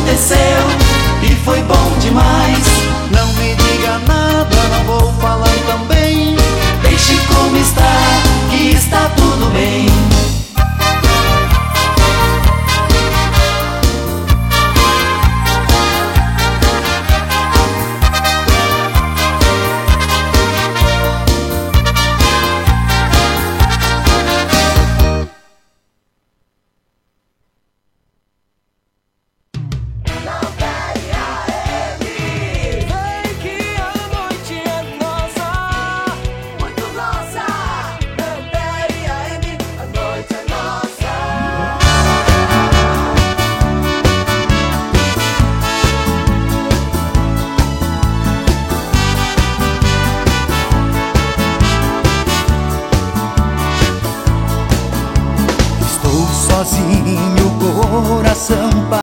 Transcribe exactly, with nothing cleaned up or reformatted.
aconteceu e foi bom demais. Não me diga nada, não vou falar também. Deixe como está, que está tudo bem. Sozinho, coração